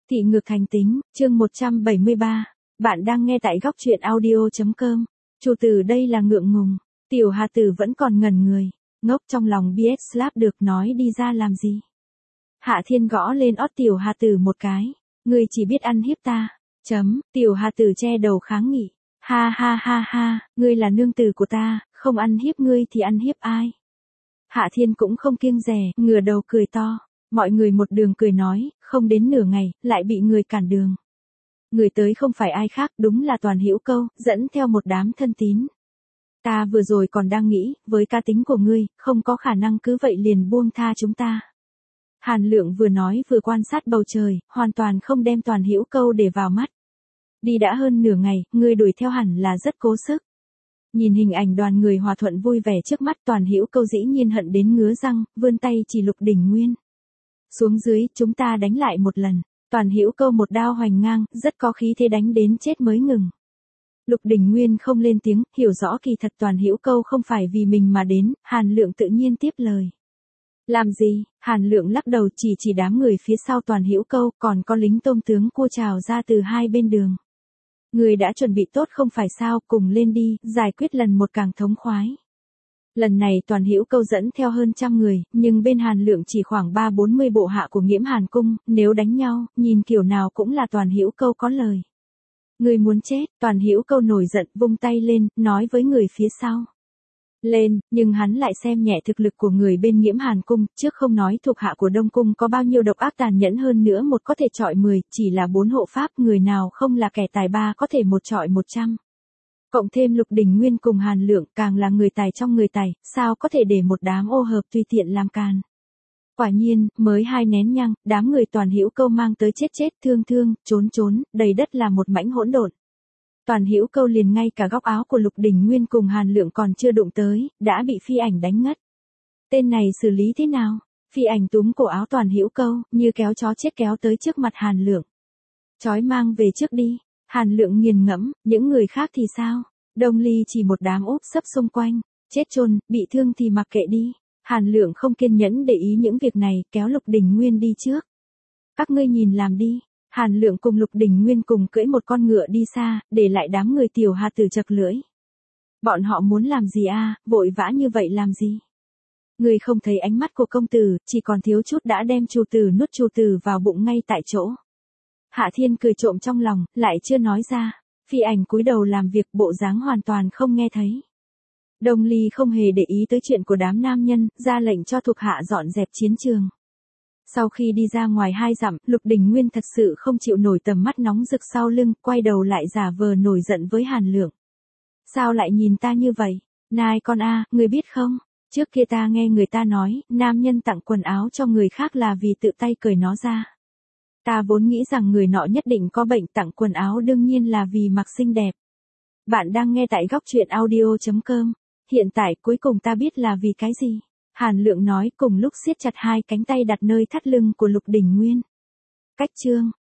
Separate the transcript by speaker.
Speaker 1: Thị ngược thành tính, chương 173. Bạn đang nghe tại góc truyện audio.com. Chủ tử đây là ngượng ngùng. Tiểu Hà Tử vẫn còn ngẩn người. Ngốc trong lòng BS Slap được nói đi ra làm gì. Hạ Thiên gõ lên ót Tiểu Hà Tử một cái. Ngươi chỉ biết ăn hiếp ta. Tiểu Hà Tử che đầu kháng nghị. Ha ha ha ha, ngươi là nương tử của ta, không ăn hiếp ngươi thì ăn hiếp ai. Hạ Thiên cũng không kiêng dè, ngửa đầu cười to. Mọi người một đường cười nói, không đến nửa ngày, lại bị người cản đường. Người tới không phải ai khác, đúng là Toàn Hữu Câu, dẫn theo một đám thân tín. Ta vừa rồi còn đang nghĩ, với cá tính của ngươi, không có khả năng cứ vậy liền buông tha chúng ta. Hàn Lượng vừa nói vừa quan sát bầu trời, hoàn toàn không đem Toàn Hữu Câu để vào mắt. Đi đã hơn nửa ngày, ngươi đuổi theo hẳn là rất cố sức. Nhìn hình ảnh đoàn người hòa thuận vui vẻ trước mắt, Toàn Hữu Câu dĩ nhiên hận đến ngứa răng, vươn tay chỉ Lục Đình Nguyên. Xuống dưới, chúng ta đánh lại một lần. Toàn Hữu Câu một đao hoành ngang, rất có khí thế đánh đến chết mới ngừng. Lục Đình Nguyên không lên tiếng, hiểu rõ kỳ thật Toàn Hữu Câu không phải vì mình mà đến, Hàn Lượng tự nhiên tiếp lời. Làm gì? Hàn Lượng lắc đầu chỉ đám người phía sau Toàn Hữu Câu, còn có lính tôm tướng cua trào ra từ hai bên đường. Người đã chuẩn bị tốt không phải sao, cùng lên đi, giải quyết lần một càng thống khoái. Lần này Toàn Hữu Câu dẫn theo hơn 100 người, nhưng bên Hàn Lượng chỉ khoảng 30-40 bộ hạ của Nghiễm Hàn cung, nếu đánh nhau, nhìn kiểu nào cũng là Toàn Hữu Câu có lời. Người muốn chết, Toàn Hữu Câu nổi giận, vung tay lên, nói với người phía sau. Lên, nhưng hắn lại xem nhẹ thực lực của người bên Nghiễm Hàn cung, trước không nói thuộc hạ của Đông cung có bao nhiêu độc ác tàn nhẫn hơn nữa một có thể chọi 10, chỉ là 4 hộ pháp, người nào không là kẻ tài ba có thể một chọi 100. Cộng thêm Lục Đình Nguyên cùng Hàn Lượng càng là người tài trong người tài, sao có thể để một đám ô hợp tùy tiện làm càn. Quả nhiên, mới 2 nén nhang, đám người Toàn Hữu Câu mang tới chết thương, trốn, đầy đất là một mảnh hỗn độn. Toàn Hữu Câu liền ngay cả góc áo của Lục Đình Nguyên cùng Hàn Lượng còn chưa đụng tới, đã bị Phi Ảnh đánh ngất. Tên này xử lý thế nào? Phi Ảnh túm cổ áo Toàn Hữu Câu, như kéo chó chết kéo tới trước mặt Hàn Lượng. Chói mang về trước đi. Hàn Lượng nghiền ngẫm, những người khác thì sao? Đông Ly chỉ một đám úp sấp xung quanh, chết chôn, bị thương thì mặc kệ đi. Hàn Lượng không kiên nhẫn để ý những việc này, kéo Lục Đình Nguyên đi trước. Các ngươi nhìn làm đi. Hàn Lượng cùng Lục Đình Nguyên cùng cưỡi một con ngựa đi xa, để lại đám người Tiểu Hà Tử chật lưỡi. Bọn họ muốn làm gì à, vội vã như vậy làm gì? Người không thấy ánh mắt của công tử, chỉ còn thiếu chút đã đem Chu Tử nuốt Chu Tử vào bụng ngay tại chỗ. Hạ Thiên cười trộm trong lòng, lại chưa nói ra. Phi Ảnh cúi đầu làm việc, bộ dáng hoàn toàn không nghe thấy. Đông Ly không hề để ý tới chuyện của đám nam nhân, ra lệnh cho thuộc hạ dọn dẹp chiến trường. Sau khi đi ra ngoài 2 dặm, Lục Đình Nguyên thật sự không chịu nổi tầm mắt nóng rực sau lưng, quay đầu lại giả vờ nổi giận với Hàn Lượng. Sao lại nhìn ta như vậy? Nai con a, người biết không? Trước kia ta nghe người ta nói, nam nhân tặng quần áo cho người khác là vì tự tay cởi nó ra. Ta vốn nghĩ rằng người nọ nhất định có bệnh, tặng quần áo đương nhiên là vì mặc xinh đẹp. Bạn đang nghe tại góc truyện audio.com. Hiện tại cuối cùng ta biết là vì cái gì. Hàn Lượng nói cùng lúc siết chặt 2 cánh tay đặt nơi thắt lưng của Lục Đình Nguyên. Cách chương.